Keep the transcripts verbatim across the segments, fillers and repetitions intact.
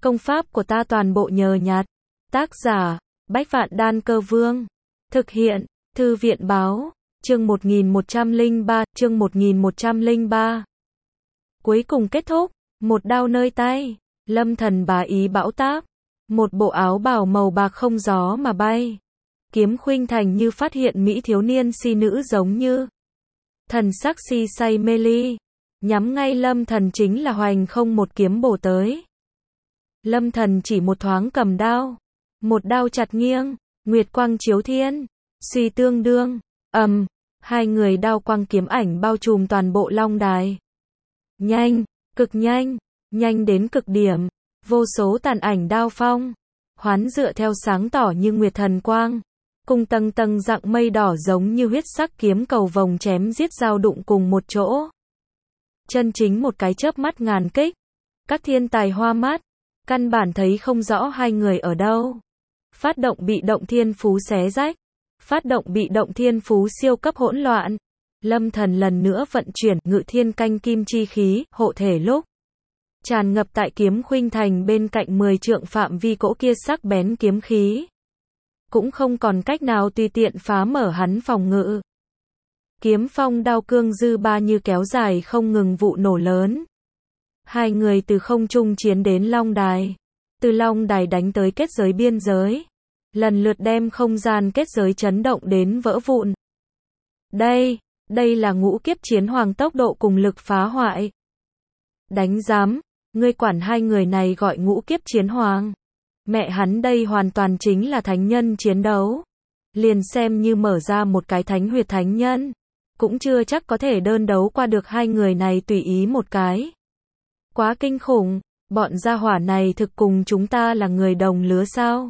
Công pháp của ta toàn bộ nhờ nhặt. Tác giả, Bách Vạn Đan Cơ Vương. Thực hiện, Thư viện Báo. Chương một nghìn một trăm lẻ ba, chương một nghìn một trăm lẻ ba. Cuối cùng kết thúc, một đao nơi tay, Lâm Thần bá ý bão táp, một bộ áo bào màu bạc không gió mà bay. Kiếm Khuynh Thành như phát hiện mỹ thiếu niên si nữ giống như thần sắc si say mê ly, nhắm ngay Lâm Thần chính là hoành không một kiếm bổ tới. Lâm Thần chỉ một thoáng cầm đao, một đao chặt nghiêng, nguyệt quang chiếu thiên, suy tương đương, ầm, hai người đao quang kiếm ảnh bao trùm toàn bộ long đài. Nhanh, cực nhanh, nhanh đến cực điểm, vô số tàn ảnh đao phong, hoán dựa theo sáng tỏ như nguyệt thần quang, cùng tầng tầng dạng mây đỏ giống như huyết sắc kiếm cầu vồng chém giết giao đụng cùng một chỗ. Chân chính một cái chớp mắt ngàn kích, các thiên tài hoa mắt, căn bản thấy không rõ hai người ở đâu. Phát động bị động thiên phú xé rách, phát động bị động thiên phú siêu cấp hỗn loạn. Lâm Thần lần nữa vận chuyển ngự thiên canh kim chi khí, hộ thể lúc tràn ngập tại Kiếm Khuynh Thành bên cạnh mười trượng phạm vi cỗ kia sắc bén kiếm khí. Cũng không còn cách nào tùy tiện phá mở hắn phòng ngự. Kiếm phong đao cương dư ba như kéo dài không ngừng vụ nổ lớn. Hai người từ không trung chiến đến long đài, từ long đài đánh tới kết giới biên giới, lần lượt đem không gian kết giới chấn động đến vỡ vụn. Đây, đây là ngũ kiếp chiến hoàng tốc độ cùng lực phá hoại. Đánh giám, ngươi quản hai người này gọi ngũ kiếp chiến hoàng. Mẹ hắn đây hoàn toàn chính là thánh nhân chiến đấu. Liền xem như mở ra một cái thánh huyệt thánh nhân, cũng chưa chắc có thể đơn đấu qua được hai người này tùy ý một cái. Quá kinh khủng, bọn gia hỏa này thực cùng chúng ta là người đồng lứa sao?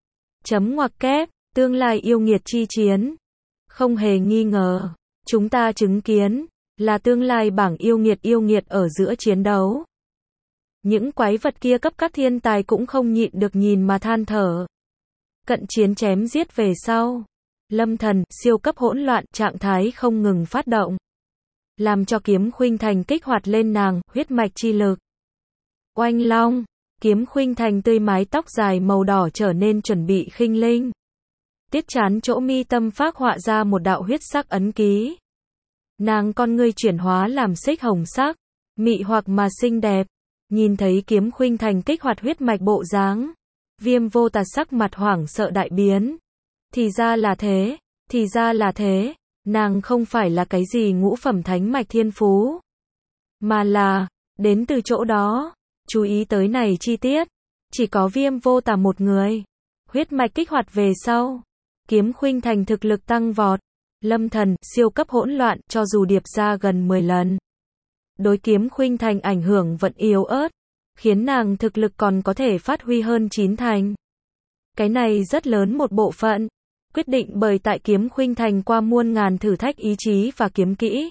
Chấm ngoặc kép, tương lai yêu nghiệt chi chiến. Không hề nghi ngờ, chúng ta chứng kiến, là tương lai bảng yêu nghiệt yêu nghiệt ở giữa chiến đấu. Những quái vật kia cấp các thiên tài cũng không nhịn được nhìn mà than thở. Cận chiến chém giết về sau, Lâm Thần, siêu cấp hỗn loạn, trạng thái không ngừng phát động. Làm cho Kiếm Khuynh Thành kích hoạt lên nàng, huyết mạch chi lực. Oanh long, Kiếm Khuynh Thành tươi mái tóc dài màu đỏ trở nên chuẩn bị khinh linh. Tiết chán chỗ mi tâm phác họa ra một đạo huyết sắc ấn ký. Nàng con ngươi chuyển hóa làm xích hồng sắc, mị hoặc mà xinh đẹp. Nhìn thấy Kiếm Khuynh Thành kích hoạt huyết mạch bộ dáng, Viêm Vô Tà sắc mặt hoảng sợ đại biến. Thì ra là thế, thì ra là thế, nàng không phải là cái gì ngũ phẩm thánh mạch thiên phú, mà là, đến từ chỗ đó. Chú ý tới này chi tiết, chỉ có Viêm Vô Tà một người. Huyết mạch kích hoạt về sau, Kiếm Khuynh Thành thực lực tăng vọt. Lâm Thần, siêu cấp hỗn loạn, cho dù điệp ra gần mười lần. Đối Kiếm Khuynh Thành ảnh hưởng vẫn yếu ớt, khiến nàng thực lực còn có thể phát huy hơn chín thành. Cái này rất lớn một bộ phận, quyết định bởi tại Kiếm Khuynh Thành qua muôn ngàn thử thách ý chí và kiếm kỹ.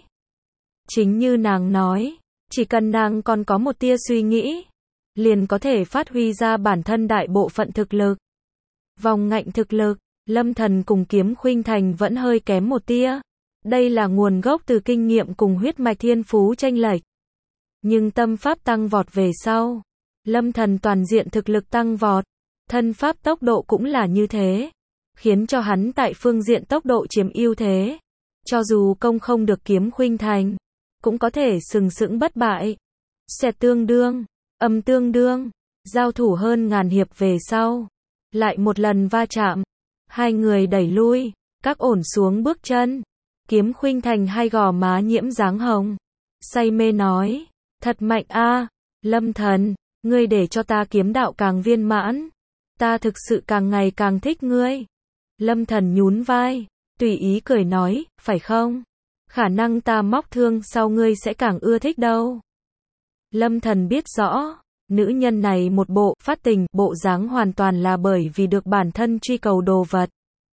Chính như nàng nói, chỉ cần nàng còn có một tia suy nghĩ, liền có thể phát huy ra bản thân đại bộ phận thực lực. Vòng ngạnh thực lực, Lâm Thần cùng Kiếm Khuynh Thành vẫn hơi kém một tia. Đây là nguồn gốc từ kinh nghiệm cùng huyết mạch thiên phú chênh lệch. Nhưng tâm pháp tăng vọt về sau, Lâm Thần toàn diện thực lực tăng vọt, thân pháp tốc độ cũng là như thế, khiến cho hắn tại phương diện tốc độ chiếm ưu thế. Cho dù công không được Kiếm Khuynh Thành, cũng có thể sừng sững bất bại. Xẹt tương đương, âm tương đương, giao thủ hơn ngàn hiệp về sau, lại một lần va chạm, hai người đẩy lui, các ổn xuống bước chân. Kiếm Khuynh Thành hai gò má nhiễm dáng hồng, say mê nói, thật mạnh a, Lâm Thần, ngươi để cho ta kiếm đạo càng viên mãn, ta thực sự càng ngày càng thích ngươi. Lâm Thần nhún vai, tùy ý cười nói, phải không? Khả năng ta móc thương sau ngươi sẽ càng ưa thích đâu. Lâm Thần biết rõ, nữ nhân này một bộ phát tình bộ dáng hoàn toàn là bởi vì được bản thân truy cầu đồ vật,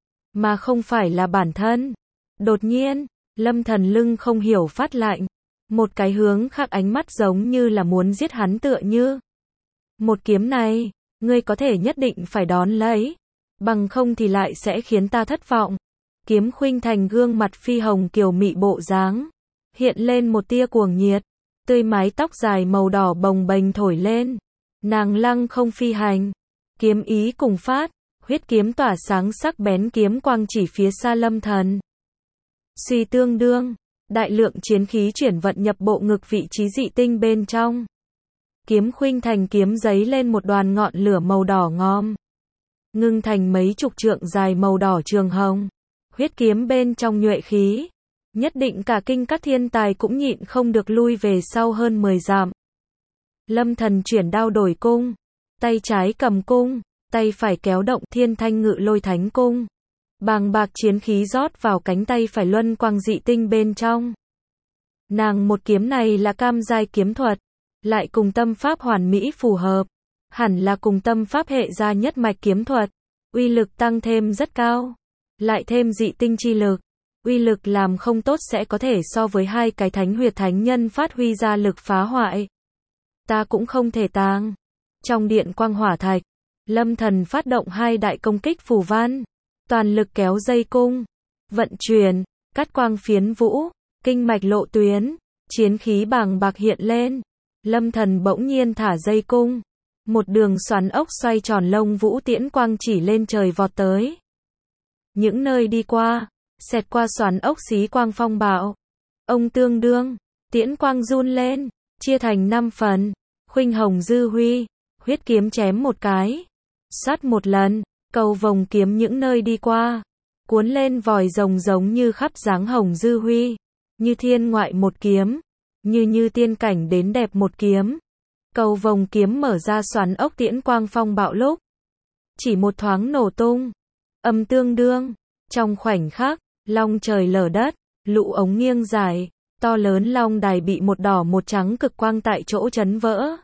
mà không phải là bản thân. Đột nhiên, Lâm Thần lưng không hiểu phát lạnh, một cái hướng khác ánh mắt giống như là muốn giết hắn tựa như. Một kiếm này, ngươi có thể nhất định phải đón lấy, bằng không thì lại sẽ khiến ta thất vọng. Kiếm Khuynh Thành gương mặt phi hồng kiều mị bộ dáng, hiện lên một tia cuồng nhiệt, tươi mái tóc dài màu đỏ bồng bềnh thổi lên, Nàng lăng không phi hành, kiếm ý cùng phát, huyết kiếm tỏa sáng sắc bén kiếm quang chỉ phía xa Lâm Thần. Suy tương đương, đại lượng chiến khí chuyển vận nhập bộ ngực vị trí dị tinh bên trong. Kiếm khuynh thành kiếm giấy lên một đoàn ngọn lửa màu đỏ ngòm, ngưng thành mấy chục trượng dài màu đỏ trường hồng. Huyết kiếm bên trong nhuệ khí, nhất định cả kinh các thiên tài cũng nhịn không được lui về sau hơn mười dặm. Lâm Thần chuyển đao đổi cung, tay trái cầm cung, tay phải kéo động Thiên Thanh Ngự Lôi Thánh cung. Bàng bạc chiến khí rót vào cánh tay phải luân quang dị tinh bên trong. Nàng một kiếm này là cam giai kiếm thuật, lại cùng tâm pháp hoàn mỹ phù hợp, hẳn là cùng tâm pháp hệ gia nhất mạch kiếm thuật, uy lực tăng thêm rất cao, lại thêm dị tinh chi lực, uy lực làm không tốt sẽ có thể so với hai cái thánh huyệt thánh nhân phát huy ra lực phá hoại. Ta cũng không thể tàng. Trong điện quang hỏa thạch, Lâm Thần phát động hai đại công kích phù văn, toàn lực kéo dây cung, vận chuyển, cắt quang phiến vũ, kinh mạch lộ tuyến, chiến khí bàng bạc hiện lên. Lâm Thần bỗng nhiên thả dây cung, một đường xoắn ốc xoay tròn lông vũ tiễn quang chỉ lên trời vọt tới. Những nơi đi qua, xẹt qua xoắn ốc xí quang phong bạo. Ông tương đương, tiễn quang run lên, chia thành năm phần, khuynh hồng dư huy, huyết kiếm chém một cái, sát một lần, cầu vồng kiếm những nơi đi qua, cuốn lên vòi rồng giống như khắp dáng hồng dư huy, như thiên ngoại một kiếm, như như tiên cảnh đến đẹp một kiếm. Cầu vồng kiếm mở ra xoắn ốc tiễn quang phong bạo lúc, chỉ một thoáng nổ tung, âm tương đương, trong khoảnh khắc, long trời lở đất, lũ ống nghiêng dài, to lớn long đài bị một đỏ một trắng cực quang tại chỗ chấn vỡ.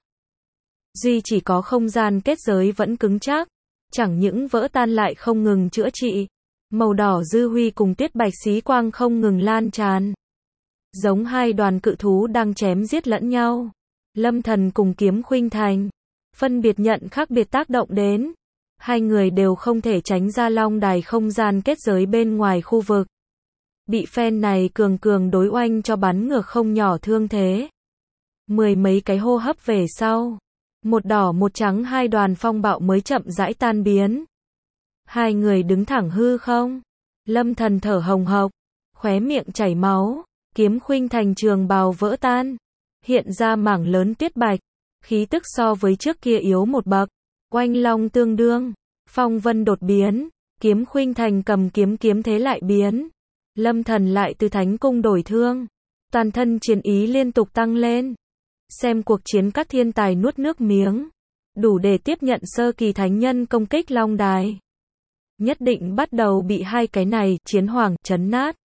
Duy chỉ có không gian kết giới vẫn cứng chắc, chẳng những vỡ tan lại không ngừng chữa trị, màu đỏ dư huy cùng tuyết bạch xí quang không ngừng lan tràn. Giống hai đoàn cự thú đang chém giết lẫn nhau. Lâm Thần cùng kiếm khuynh thành, phân biệt nhận khác biệt tác động đến. Hai người đều không thể tránh ra long đài không gian kết giới bên ngoài khu vực. Bị phen này cường cường đối oanh cho bắn ngược không nhỏ thương thế. Mười mấy cái hô hấp về sau, một đỏ một trắng hai đoàn phong bạo mới chậm rãi tan biến. Hai người đứng thẳng hư không. Lâm Thần thở hồng hộc, khóe miệng chảy máu, kiếm khuynh thành trường bào vỡ tan, hiện ra mảng lớn tuyết bạch, khí tức so với trước kia yếu một bậc. Oanh long tương đương, phong vân đột biến, kiếm khuynh thành cầm kiếm kiếm thế lại biến. Lâm Thần lại từ thánh cung đổi thương, toàn thân chiến ý liên tục tăng lên. Xem cuộc chiến các thiên tài nuốt nước miếng, đủ để tiếp nhận sơ kỳ thánh nhân công kích long đài. Nhất định bắt đầu bị hai cái này chiến hoàng chấn nát.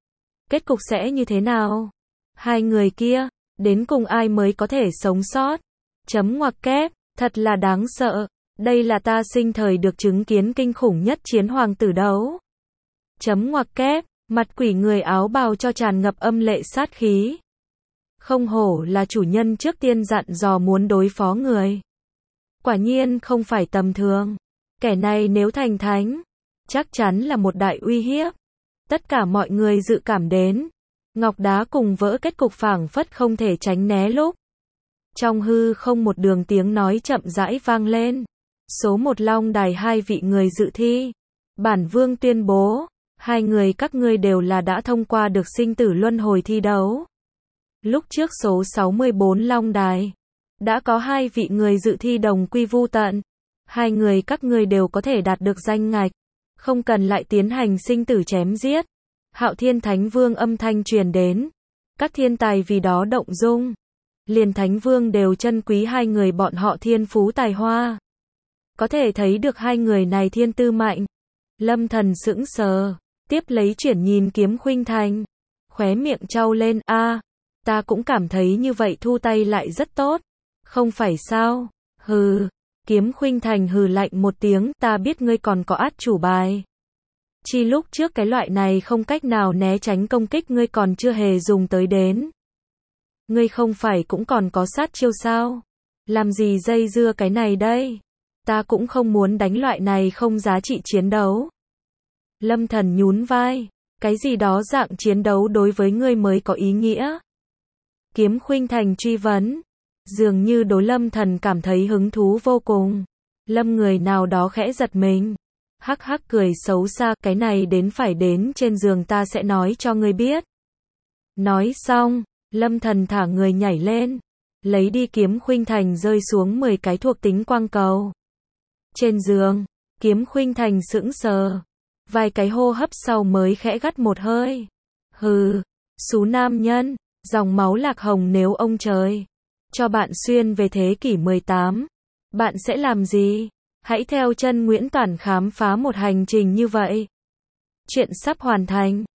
Kết cục sẽ như thế nào? Hai người kia, đến cùng ai mới có thể sống sót? Chấm ngoặc kép, thật là đáng sợ. Đây là ta sinh thời được chứng kiến kinh khủng nhất chiến hoàng tử đấu. Chấm ngoặc kép, mặt quỷ người áo bào cho tràn ngập âm lệ sát khí. Không hổ là chủ nhân trước tiên dặn dò muốn đối phó người. Quả nhiên không phải tầm thường. Kẻ này nếu thành thánh, chắc chắn là một đại uy hiếp. Tất cả mọi người dự cảm đến. Ngọc đá cùng vỡ kết cục phảng phất không thể tránh né lúc. Trong hư không một đường tiếng nói chậm rãi vang lên. Số một long đài hai vị người dự thi. Bản vương tuyên bố, hai người các ngươi đều là đã thông qua được sinh tử luân hồi thi đấu. Lúc trước số sáu mươi bốn long đài, đã có hai vị người dự thi đồng quy vu tận. Hai người các ngươi đều có thể đạt được danh ngạch, không cần lại tiến hành sinh tử chém giết. Hạo Thiên Thánh Vương âm thanh truyền đến. Các thiên tài vì đó động dung. Liền Thánh Vương đều trân quý hai người bọn họ thiên phú tài hoa. Có thể thấy được hai người này thiên tư mạnh. Lâm Thần sững sờ, tiếp lấy chuyển nhìn kiếm khuynh thành. Khóe miệng trao lên, a à, ta cũng cảm thấy như vậy thu tay lại rất tốt. Không phải sao? Hừ. Kiếm khuynh thành hừ lạnh một tiếng, ta biết ngươi còn có át chủ bài. Chi lúc trước cái loại này không cách nào né tránh công kích ngươi còn chưa hề dùng tới đến. Ngươi không phải cũng còn có sát chiêu sao? Làm gì dây dưa cái này đây? Ta cũng không muốn đánh loại này không giá trị chiến đấu. Lâm Thần nhún vai, cái gì đó dạng chiến đấu đối với ngươi mới có ý nghĩa. Kiếm khuynh thành truy vấn, Dường như đối Lâm Thần cảm thấy hứng thú vô cùng. Lâm người nào đó khẽ giật mình. Hắc hắc cười xấu xa, cái này đến phải đến trên giường ta sẽ nói cho ngươi biết. Nói xong, Lâm Thần thả người nhảy lên, lấy đi kiếm khuynh thành rơi xuống mười cái thuộc tính quang cầu. Trên giường, kiếm khuynh thành sững sờ, vài cái hô hấp sau mới khẽ gắt một hơi. Hừ, xú nam nhân, dòng máu lạc hồng nếu ông trời cho bạn xuyên về thế kỷ mười tám, bạn sẽ làm gì? Hãy theo chân Nguyễn Toản khám phá một hành trình như vậy. Chuyện sắp hoàn thành.